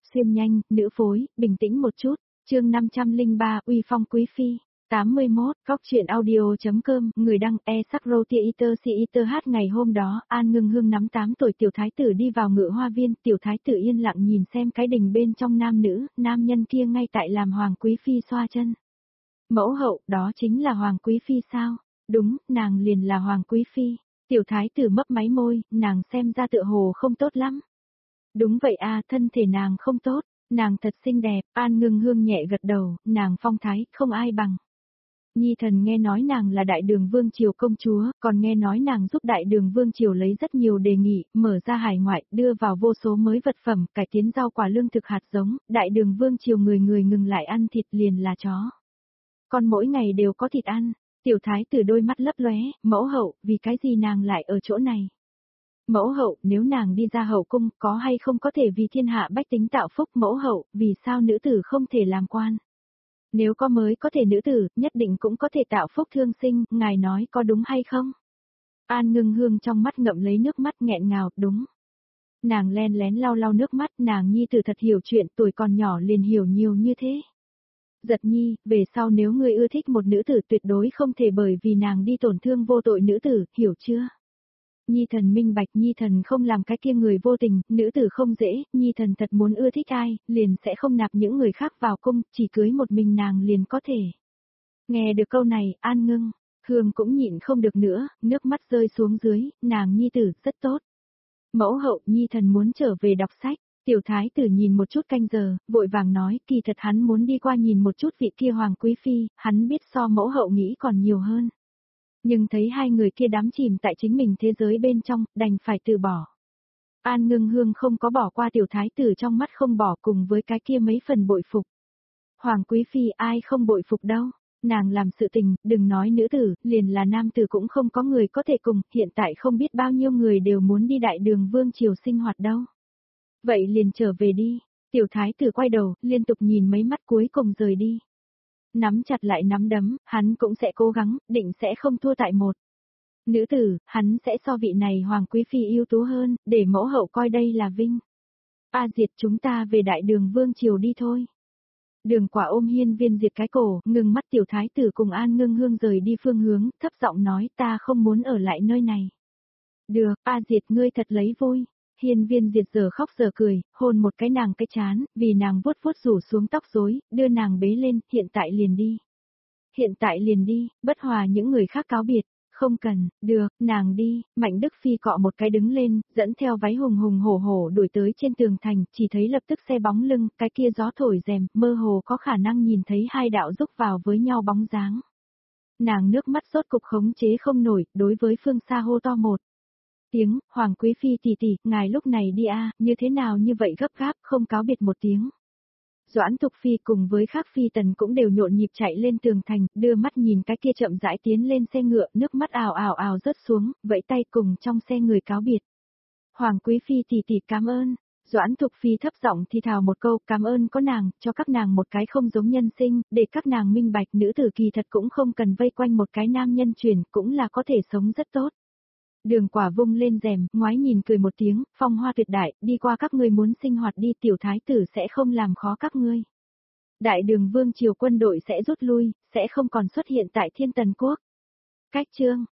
xuyên nhanh, nữ phối, bình tĩnh một chút. Chương 503, uy phong quý phi. 81, góc truyện audio.com, người đăng e-sắc-rô-tia-iter-si-iter hát. Ngày hôm đó, An Ngưng Hương nắm 8 tuổi tiểu thái tử đi vào Ngự Hoa Viên, tiểu thái tử yên lặng nhìn xem cái đình bên trong nam nữ, nam nhân kia ngay tại làm hoàng quý phi xoa chân. Mẫu hậu, đó chính là hoàng quý phi sao? Đúng, nàng liền là hoàng quý phi. Tiểu thái tử mấp máy môi, nàng xem ra tựa hồ không tốt lắm. Đúng vậy a, thân thể nàng không tốt, nàng thật xinh đẹp. An Ngưng Hương nhẹ gật đầu, nàng phong thái, không ai bằng. Nhi thần nghe nói nàng là Đại Đường Vương Triều công chúa, còn nghe nói nàng giúp Đại Đường Vương Triều lấy rất nhiều đề nghị, mở ra hải ngoại, đưa vào vô số mới vật phẩm, cải tiến rau quả lương thực hạt giống, Đại Đường Vương Triều người ngừng lại ăn thịt liền là chó. Còn mỗi ngày đều có thịt ăn. Tiểu thái tử đôi mắt lấp lóe, mẫu hậu, vì cái gì nàng lại ở chỗ này? Mẫu hậu, nếu nàng đi ra hậu cung, có hay không có thể vì thiên hạ bách tính tạo phúc? Mẫu hậu, vì sao nữ tử không thể làm quan? Nếu có mới có thể nữ tử, nhất định cũng có thể tạo phúc thương sinh, ngài nói có đúng hay không? An Ngưng Hương trong mắt ngậm lấy nước mắt nghẹn ngào, đúng. Nàng len lén lau lau nước mắt, nàng nhi tử thật hiểu chuyện, tuổi còn nhỏ liền hiểu nhiều như thế. Giật nhi, về sau nếu ngươi ưa thích một nữ tử tuyệt đối không thể bởi vì nàng đi tổn thương vô tội nữ tử, hiểu chưa? Nhi thần minh bạch, nhi thần không làm cái kia người vô tình, nữ tử không dễ, nhi thần thật muốn ưa thích ai, liền sẽ không nạp những người khác vào cung, chỉ cưới một mình nàng liền có thể. Nghe được câu này, An Ngưng Hương cũng nhịn không được nữa, nước mắt rơi xuống dưới, nàng nhi tử, rất tốt. Mẫu hậu, nhi thần muốn trở về đọc sách. Tiểu thái tử nhìn một chút canh giờ, vội vàng nói, kỳ thật hắn muốn đi qua nhìn một chút vị kia hoàng quý phi, hắn biết so mẫu hậu nghĩ còn nhiều hơn. Nhưng thấy hai người kia đắm chìm tại chính mình thế giới bên trong, đành phải từ bỏ. An Ngưng Hương không có bỏ qua tiểu thái tử, trong mắt không bỏ, cùng với cái kia mấy phần bội phục. Hoàng quý phi ai không bội phục đâu, nàng làm sự tình, đừng nói nữ tử, liền là nam tử cũng không có người có thể cùng, hiện tại không biết bao nhiêu người đều muốn đi Đại Đường Vương Triều sinh hoạt đâu. Vậy liền trở về đi. Tiểu thái tử quay đầu, liên tục nhìn mấy mắt cuối cùng rời đi. Nắm chặt lại nắm đấm, hắn cũng sẽ cố gắng, định sẽ không thua tại một. Nữ tử, hắn sẽ so vị này hoàng quý phi ưu tú hơn, để mẫu hậu coi đây là vinh. A Diệt, chúng ta về Đại Đường Vương Triều đi thôi. Đường Quả ôm Hiên Viên Diệt cái cổ, ngừng mắt tiểu thái tử cùng An Ngưng Hương rời đi phương hướng, thấp giọng nói, ta không muốn ở lại nơi này. Được, A Diệt, ngươi thật lấy vui. Hiên Viên Diệt giờ khóc giờ cười, hôn một cái nàng cái chán, vì nàng vuốt vuốt rủ xuống tóc rối, đưa nàng bế lên, hiện tại liền đi. Hiện tại liền đi, bất hòa những người khác cáo biệt, không cần, được, nàng đi. Mạnh Đức Phi cọ một cái đứng lên, dẫn theo váy hùng hùng hổ hổ đuổi tới trên tường thành, chỉ thấy lập tức xe bóng lưng, cái kia gió thổi rèm, mơ hồ có khả năng nhìn thấy hai đạo rúc vào với nhau bóng dáng. Nàng nước mắt rốt cục khống chế không nổi, đối với phương xa hô to một tiếng, Hoàng quý phi tỷ tỷ, ngài lúc này đi a, như thế nào như vậy gấp gáp, không cáo biệt một tiếng. Doãn Thục Phi cùng với khác phi tần cũng đều nhộn nhịp chạy lên tường thành, đưa mắt nhìn cái kia chậm rãi tiến lên xe ngựa, nước mắt ào ào ào rớt xuống, vẫy tay cùng trong xe người cáo biệt. Hoàng quý phi tỷ tỷ cảm ơn. Doãn Thục Phi thấp giọng thì thào một câu, cảm ơn có nàng, cho các nàng một cái không giống nhân sinh, để các nàng minh bạch nữ tử kỳ thật cũng không cần vây quanh một cái nam nhân truyền, cũng là có thể sống rất tốt. Đường Quả vung lên rèm, ngoái nhìn cười một tiếng, phong hoa tuyệt đại, đi qua các ngươi muốn sinh hoạt đi, tiểu thái tử sẽ không làm khó các ngươi. Đại Đường Vương Triều quân đội sẽ rút lui, sẽ không còn xuất hiện tại Thiên Tần Quốc. Cách chương